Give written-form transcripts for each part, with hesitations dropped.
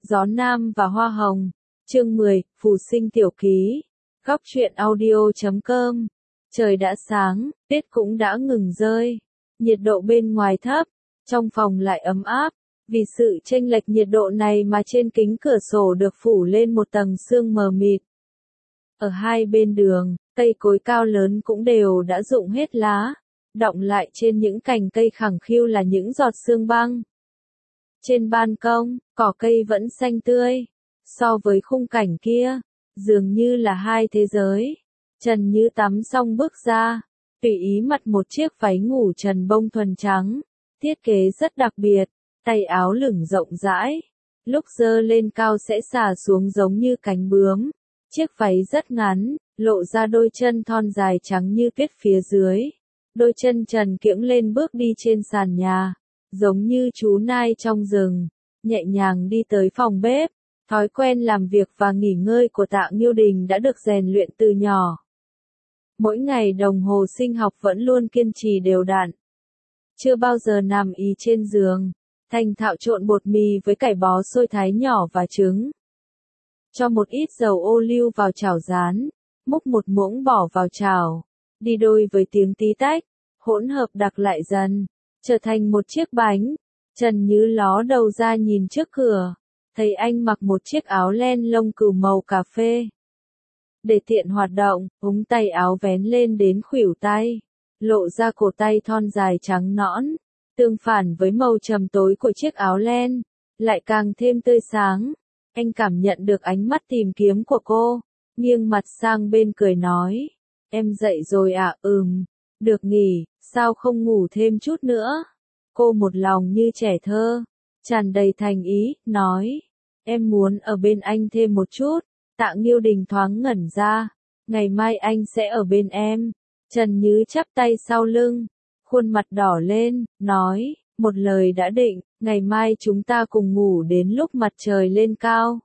Gió Nam và Hoa Hồng. Chương 10, Phù Sinh Tiểu Ký. Góc truyện audio.com. Trời đã sáng, tuyết cũng đã ngừng rơi. Nhiệt độ bên ngoài thấp, trong phòng lại ấm áp. Vì sự chênh lệch nhiệt độ này mà trên kính cửa sổ được phủ lên một tầng sương mờ mịt. Ở hai bên đường, cây cối cao lớn cũng đều đã rụng hết lá, đọng lại trên những cành cây khẳng khiu là những giọt sương băng. Trên ban công, cỏ cây vẫn xanh tươi. So với khung cảnh kia, dường như là hai thế giới. Trần Như tắm xong bước ra, tùy ý mặc một chiếc váy ngủ trần bông thuần trắng, thiết kế rất đặc biệt, tay áo lửng rộng rãi, lúc giơ lên cao sẽ xả xuống giống như cánh bướm. Chiếc váy rất ngắn, lộ ra đôi chân thon dài trắng như tuyết phía dưới. Đôi chân trần kiễng lên bước đi trên sàn nhà, giống như chú nai trong rừng, nhẹ nhàng đi tới phòng bếp. Thói quen làm việc và nghỉ ngơi của Tạ Nghiêu Đình đã được rèn luyện từ nhỏ. Mỗi ngày đồng hồ sinh học vẫn luôn kiên trì đều đặn. Chưa bao giờ nằm ì trên giường, thành thạo trộn bột mì với cải bó xôi thái nhỏ và trứng. Cho một ít dầu ô liu vào chảo rán, múc một muỗng bỏ vào chảo, đi đôi với tiếng tí tách, hỗn hợp đặc lại dần, trở thành một chiếc bánh. Trần Như ló đầu ra nhìn trước cửa, thấy anh mặc một chiếc áo len lông cừu màu cà phê. Để tiện hoạt động, ống tay áo vén lên đến khuỷu tay, lộ ra cổ tay thon dài trắng nõn, tương phản với màu trầm tối của chiếc áo len, lại càng thêm tươi sáng. Anh cảm nhận được ánh mắt tìm kiếm của cô, nghiêng mặt sang bên cười nói, em dậy rồi à? Được nghỉ, sao không ngủ thêm chút nữa? Cô một lòng như trẻ thơ, tràn đầy thành ý, nói, em muốn ở bên anh thêm một chút. Tạ Nghiêu Đình thoáng ngẩn ra, ngày mai anh sẽ ở bên em. Trần Như chắp tay sau lưng, khuôn mặt đỏ lên, nói, một lời đã định, ngày mai chúng ta cùng ngủ đến lúc mặt trời lên cao.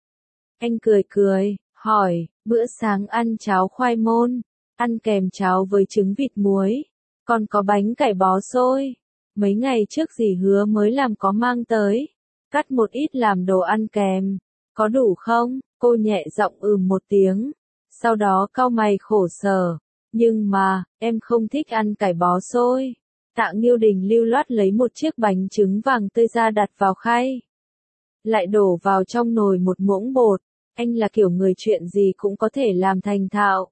Anh cười cười, hỏi, bữa sáng ăn cháo khoai môn, ăn kèm cháo với trứng vịt muối, còn có bánh cải bó xôi. Mấy ngày trước dì Hứa mới làm có mang tới, cắt một ít làm đồ ăn kèm, có đủ không? Cô nhẹ giọng một tiếng, sau đó cau mày khổ sở, nhưng mà, em không thích ăn cải bó xôi. Tạ Nghiêu Đình lưu loát lấy một chiếc bánh trứng vàng tươi ra đặt vào khay, lại đổ vào trong nồi một muỗng bột. Anh là kiểu người chuyện gì cũng có thể làm thành thạo.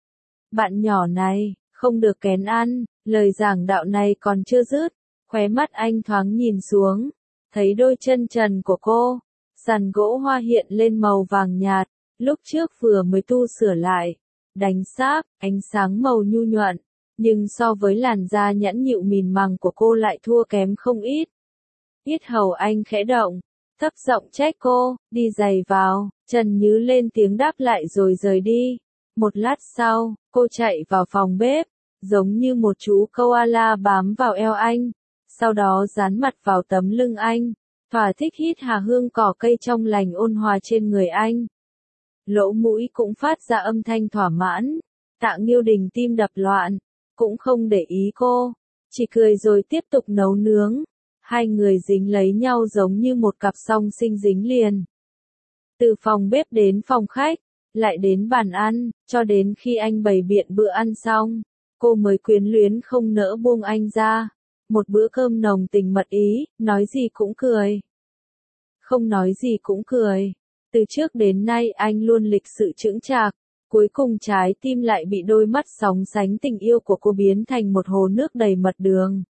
Bạn nhỏ này, không được kén ăn. Lời giảng đạo này còn chưa dứt, khóe mắt anh thoáng nhìn xuống, thấy đôi chân trần của cô, sàn gỗ hoa hiện lên màu vàng nhạt, lúc trước vừa mới tu sửa lại, đánh sáp, ánh sáng màu nhu nhuận, nhưng so với làn da nhẵn nhịu mịn màng của cô lại thua kém không ít. Yết hầu anh khẽ động, thấp giọng trách cô, đi giày vào. Trần Như lên tiếng đáp lại rồi rời đi. Một lát sau, cô chạy vào phòng bếp, giống như một chú koala bám vào eo anh, sau đó dán mặt vào tấm lưng anh, thỏa thích hít hà hương cỏ cây trong lành ôn hòa trên người anh. Lỗ mũi cũng phát ra âm thanh thỏa mãn. Tạ Nghiêu Đình tim đập loạn, cũng không để ý cô, chỉ cười rồi tiếp tục nấu nướng. Hai người dính lấy nhau giống như một cặp song sinh dính liền. Từ phòng bếp đến phòng khách, lại đến bàn ăn, cho đến khi anh bày biện bữa ăn xong, cô mới quyến luyến không nỡ buông anh ra. Một bữa cơm nồng tình mật ý, nói gì cũng cười. Không nói gì cũng cười. Từ trước đến nay anh luôn lịch sự chững chạc, cuối cùng trái tim lại bị đôi mắt sóng sánh tình yêu của cô biến thành một hồ nước đầy mật đường.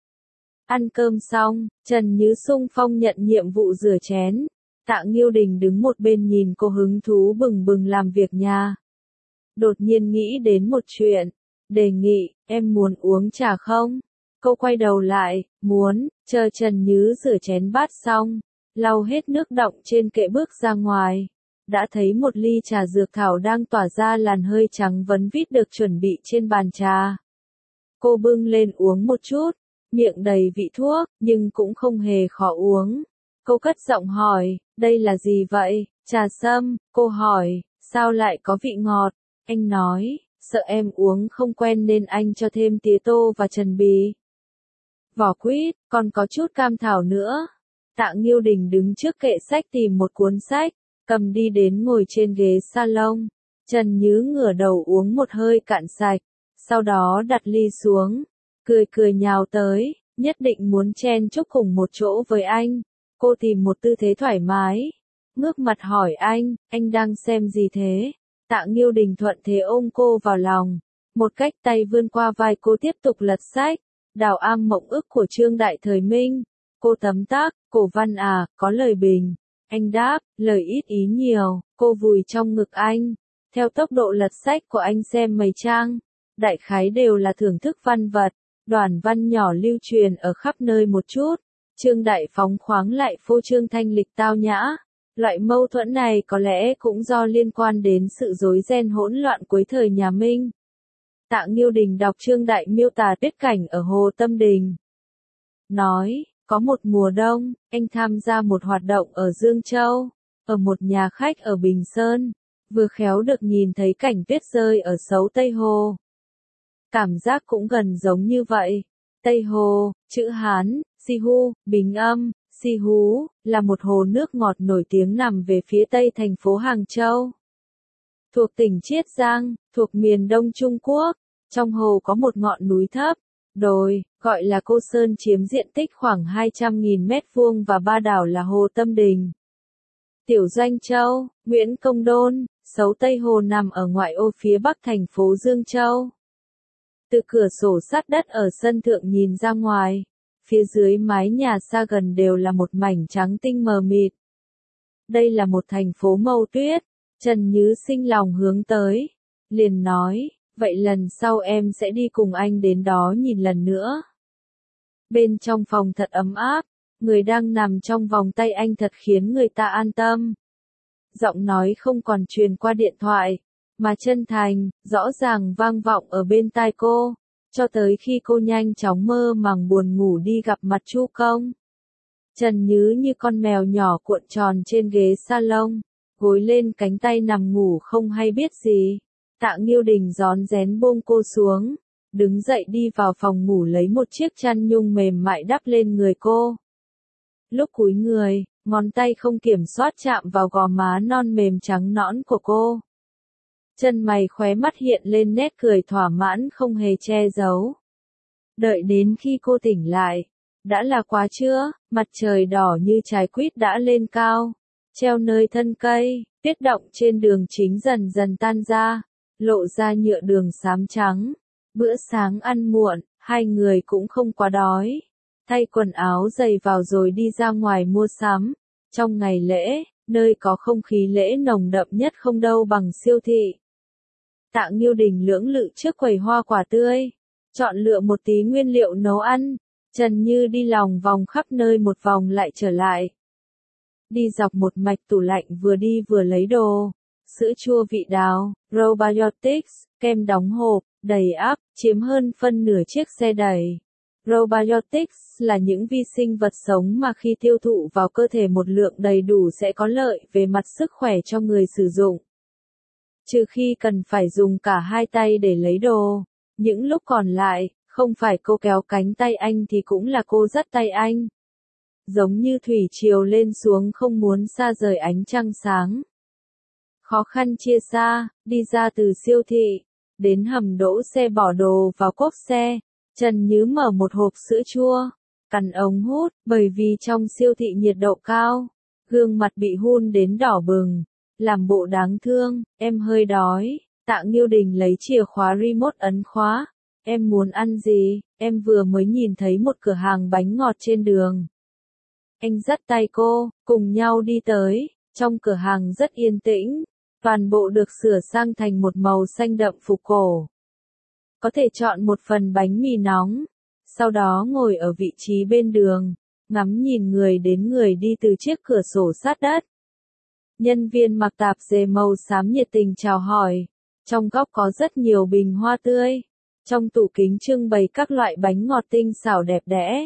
Ăn cơm xong, Trần Như xung phong nhận nhiệm vụ rửa chén. Tạ Nghiêu Đình đứng một bên nhìn cô hứng thú bừng bừng làm việc nhà. Đột nhiên nghĩ đến một chuyện, đề nghị, em muốn uống trà không? Cô quay đầu lại, muốn. Chờ Trần Như rửa chén bát xong, lau hết nước đọng trên kệ bước ra ngoài, đã thấy một ly trà dược thảo đang tỏa ra làn hơi trắng vấn vít được chuẩn bị trên bàn trà. Cô bưng lên uống một chút, miệng đầy vị thuốc, nhưng cũng không hề khó uống. Cô cất giọng hỏi, đây là gì vậy? Trà sâm. Cô hỏi, sao lại có vị ngọt? Anh nói, sợ em uống không quen nên anh cho thêm tía tô và trần bì, vỏ quýt, còn có chút cam thảo nữa. Tạ Nghiêu Đình đứng trước kệ sách tìm một cuốn sách, cầm đi đến ngồi trên ghế salon. Trần Nhứ ngửa đầu uống một hơi cạn sạch, sau đó đặt ly xuống, cười cười nhào tới, nhất định muốn chen chúc cùng một chỗ với anh. Cô tìm một tư thế thoải mái, ngước mặt hỏi anh đang xem gì thế? Tạ Nghiêu Đình thuận thế ôm cô vào lòng, một cách tay vươn qua vai cô tiếp tục lật sách. Đào Am Mộng Ức của Trương Đại Thời Minh. Cô tấm tắc, cổ văn à, có lời bình. Anh đáp, lời ít ý nhiều, cô vùi trong ngực anh. Theo tốc độ lật sách của anh xem mấy trang, đại khái đều là thưởng thức văn vật, đoạn văn nhỏ lưu truyền ở khắp nơi một chút. Trương Đại phóng khoáng lại phô trương thanh lịch tao nhã. Loại mâu thuẫn này có lẽ cũng do liên quan đến sự rối ren hỗn loạn cuối thời nhà Minh. Tạ Nghiêu Đình đọc Trương Đại miêu tả tuyết cảnh ở Hồ Tâm Đình. Nói, có một mùa đông, anh tham gia một hoạt động ở Dương Châu, ở một nhà khách ở Bình Sơn, vừa khéo được nhìn thấy cảnh tuyết rơi ở Sấu Tây Hồ. Cảm giác cũng gần giống như vậy. Tây Hồ, chữ Hán, Sihu, bình âm, Sihu, là một hồ nước ngọt nổi tiếng nằm về phía tây thành phố Hàng Châu. Thuộc tỉnh Chiết Giang, thuộc miền Đông Trung Quốc. Trong hồ có một ngọn núi thấp, đồi, gọi là Cô Sơn chiếm diện tích khoảng 200.000 mét vuông và ba đảo là Hồ Tâm Đình, Tiểu Doanh Châu, Nguyễn Công Đôn, Sấu Tây Hồ nằm ở ngoại ô phía bắc thành phố Dương Châu. Từ cửa sổ sát đất ở sân thượng nhìn ra ngoài, phía dưới mái nhà xa gần đều là một mảnh trắng tinh mờ mịt. Đây là một thành phố màu tuyết. Trần Nhứ sinh lòng hướng tới, liền nói, vậy lần sau em sẽ đi cùng anh đến đó nhìn lần nữa. Bên trong phòng thật ấm áp, người đang nằm trong vòng tay anh thật khiến người ta an tâm. Giọng nói không còn truyền qua điện thoại, mà chân thành, rõ ràng vang vọng ở bên tai cô, cho tới khi cô nhanh chóng mơ màng buồn ngủ đi gặp mặt Chu Công. Trần Nhứ như con mèo nhỏ cuộn tròn trên ghế salon, gối lên cánh tay nằm ngủ không hay biết gì. Tạ Nghiêu Đình rón rén buông cô xuống, đứng dậy đi vào phòng ngủ lấy một chiếc chăn nhung mềm mại đắp lên người cô. Lúc cúi người, ngón tay không kiểm soát chạm vào gò má non mềm trắng nõn của cô. Chân mày khóe mắt hiện lên nét cười thỏa mãn không hề che giấu. Đợi đến khi cô tỉnh lại, đã là quá trưa, mặt trời đỏ như trái quýt đã lên cao, treo nơi thân cây, tuyết động trên đường chính dần dần tan ra, lộ ra nhựa đường xám trắng. Bữa sáng ăn muộn, hai người cũng không quá đói. Thay quần áo giày vào rồi đi ra ngoài mua sắm. Trong ngày lễ, nơi có không khí lễ nồng đậm nhất không đâu bằng siêu thị. Tạ Nghiêu Đình lưỡng lự trước quầy hoa quả tươi, chọn lựa một tí nguyên liệu nấu ăn. Trần Như đi lòng vòng khắp nơi một vòng lại trở lại. Đi dọc một mạch tủ lạnh vừa đi vừa lấy đồ. Sữa chua vị đào, probiotics, kem đóng hộp, đầy ắp, chiếm hơn phân nửa chiếc xe đẩy. Probiotics là những vi sinh vật sống mà khi tiêu thụ vào cơ thể một lượng đầy đủ sẽ có lợi về mặt sức khỏe cho người sử dụng. Trừ khi cần phải dùng cả hai tay để lấy đồ. Những lúc còn lại, không phải cô kéo cánh tay anh thì cũng là cô dắt tay anh. Giống như thủy triều lên xuống không muốn xa rời ánh trăng sáng. Khó khăn chia xa, đi ra từ siêu thị, đến hầm đỗ xe bỏ đồ vào cốp xe. Trần Nhứ mở một hộp sữa chua, cắn ống hút, bởi vì trong siêu thị nhiệt độ cao, gương mặt bị hun đến đỏ bừng, làm bộ đáng thương, em hơi đói. Tạ Nghiêu Đình lấy chìa khóa remote ấn khóa, em muốn ăn gì, em vừa mới nhìn thấy một cửa hàng bánh ngọt trên đường. Anh dắt tay cô, cùng nhau đi tới, trong cửa hàng rất yên tĩnh, toàn bộ được sửa sang thành một màu xanh đậm phục cổ. Có thể chọn một phần bánh mì nóng, sau đó ngồi ở vị trí bên đường, ngắm nhìn người đến người đi từ chiếc cửa sổ sát đất. Nhân viên mặc tạp dề màu xám nhiệt tình chào hỏi, trong góc có rất nhiều bình hoa tươi, trong tủ kính trưng bày các loại bánh ngọt tinh xảo đẹp đẽ.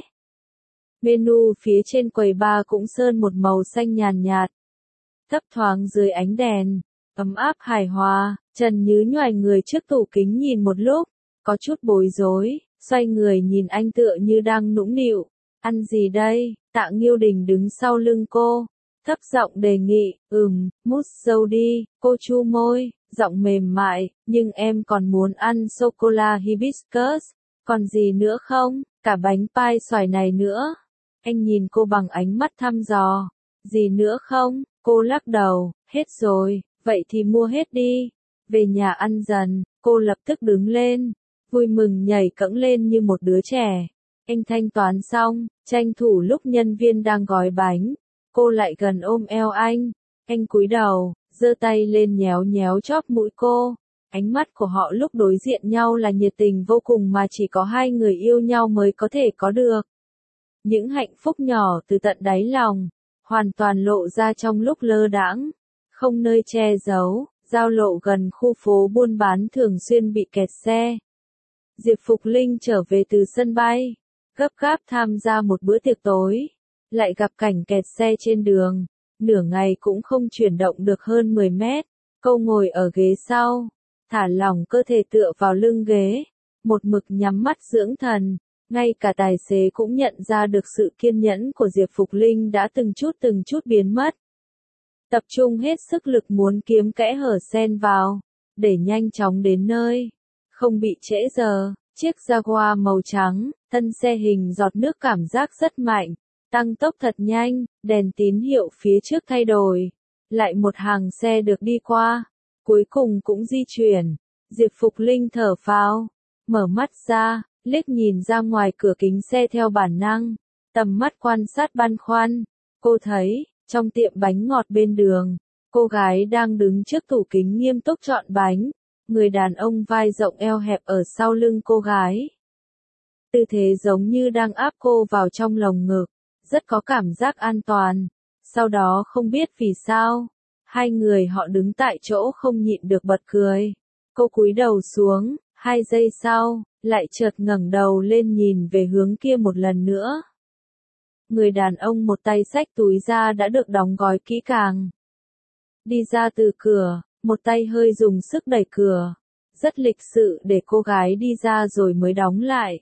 Menu phía trên quầy bar cũng sơn một màu xanh nhàn nhạt, thấp thoáng dưới ánh đèn, ấm áp hài hòa. Trần Nhứ nhoài người trước tủ kính nhìn một lúc, có chút bối rối, xoay người nhìn anh tựa như đang nũng nịu. Ăn gì đây? Tạ Nghiêu Đình đứng sau lưng cô, thấp giọng đề nghị, mút dâu đi, cô chu môi, giọng mềm mại, nhưng em còn muốn ăn sô-cô-la hibiscus, còn gì nữa không? Cả bánh pai xoài này nữa. Anh nhìn cô bằng ánh mắt thăm dò, gì nữa không? Cô lắc đầu, hết rồi, vậy thì mua hết đi. Về nhà ăn dần, cô lập tức đứng lên, vui mừng nhảy cẫng lên như một đứa trẻ. Anh thanh toán xong, tranh thủ lúc nhân viên đang gói bánh, cô lại gần ôm eo anh cúi đầu, giơ tay lên nhéo nhéo chóp mũi cô. Ánh mắt của họ lúc đối diện nhau là nhiệt tình vô cùng mà chỉ có hai người yêu nhau mới có thể có được. Những hạnh phúc nhỏ từ tận đáy lòng, hoàn toàn lộ ra trong lúc lơ đãng, không nơi che giấu. Giao lộ gần khu phố buôn bán thường xuyên bị kẹt xe. Diệp Phục Linh trở về từ sân bay, gấp gáp tham gia một bữa tiệc tối, lại gặp cảnh kẹt xe trên đường, nửa ngày cũng không chuyển động được hơn 10 mét. Cô ngồi ở ghế sau, thả lỏng cơ thể tựa vào lưng ghế, một mực nhắm mắt dưỡng thần. Ngay cả tài xế cũng nhận ra được sự kiên nhẫn của Diệp Phục Linh đã từng chút biến mất. Tập trung hết sức lực muốn kiếm kẽ hở xen vào, để nhanh chóng đến nơi, không bị trễ giờ. Chiếc Jaguar màu trắng, thân xe hình giọt nước cảm giác rất mạnh, tăng tốc thật nhanh, đèn tín hiệu phía trước thay đổi, lại một hàng xe được đi qua, cuối cùng cũng di chuyển. Diệp Phục Linh thở phào, mở mắt ra, liếc nhìn ra ngoài cửa kính xe theo bản năng, tầm mắt quan sát băn khoăn, cô thấy, trong tiệm bánh ngọt bên đường, cô gái đang đứng trước tủ kính nghiêm túc chọn bánh, người đàn ông vai rộng eo hẹp ở sau lưng cô gái. Tư thế giống như đang áp cô vào trong lồng ngực, rất có cảm giác an toàn. Sau đó không biết vì sao, hai người họ đứng tại chỗ không nhịn được bật cười. Cô cúi đầu xuống, 2 giây sau, lại chợt ngẩng đầu lên nhìn về hướng kia một lần nữa. Người đàn ông một tay xách túi ra đã được đóng gói kỹ càng. Đi ra từ cửa, một tay hơi dùng sức đẩy cửa, rất lịch sự để cô gái đi ra rồi mới đóng lại.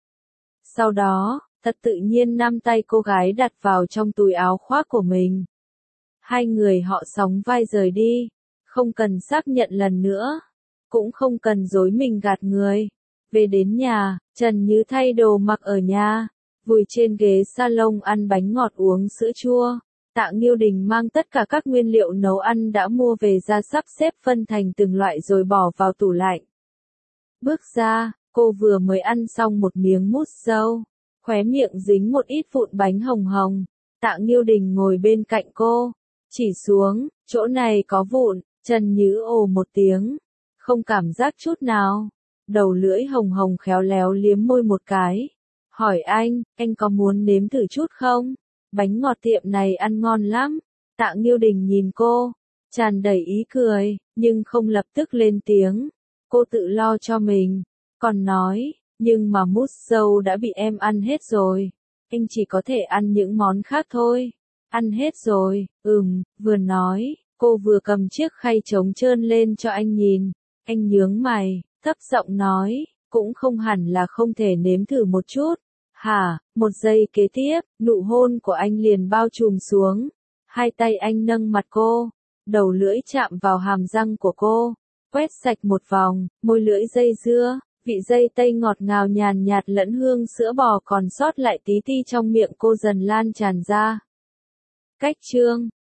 Sau đó, thật tự nhiên năm tay cô gái đặt vào trong túi áo khoác của mình. Hai người họ sóng vai rời đi, không cần xác nhận lần nữa, cũng không cần dối mình gạt người. Về đến nhà, Trần Như thay đồ mặc ở nhà, vùi trên ghế salon ăn bánh ngọt uống sữa chua. Tạ Nghiêu Đình mang tất cả các nguyên liệu nấu ăn đã mua về ra sắp xếp phân thành từng loại rồi bỏ vào tủ lạnh. Bước ra, cô vừa mới ăn xong một miếng mút dâu, khóe miệng dính một ít vụn bánh hồng hồng. Tạ Nghiêu Đình ngồi bên cạnh cô, chỉ xuống, chỗ này có vụn. Trần Như ồ một tiếng, không cảm giác chút nào. Đầu lưỡi hồng hồng khéo léo liếm môi một cái, hỏi anh có muốn nếm thử chút không? Bánh ngọt tiệm này ăn ngon lắm. Tạ Nghiêu Đình nhìn cô, tràn đầy ý cười, nhưng không lập tức lên tiếng. Cô tự lo cho mình, còn nói, nhưng mà mút dâu đã bị em ăn hết rồi. Anh chỉ có thể ăn những món khác thôi. Ăn hết rồi, vừa nói, cô vừa cầm chiếc khay trống trơn lên cho anh nhìn. Anh nhướng mày, thấp giọng nói, cũng không hẳn là không thể nếm thử một chút. Hả? Một giây kế tiếp, nụ hôn của anh liền bao trùm xuống. Hai tay anh nâng mặt cô, đầu lưỡi chạm vào hàm răng của cô, quét sạch một vòng, môi lưỡi dây dưa, vị dây tây ngọt ngào nhàn nhạt lẫn hương sữa bò còn sót lại tí ti trong miệng cô dần lan tràn ra. Cách chương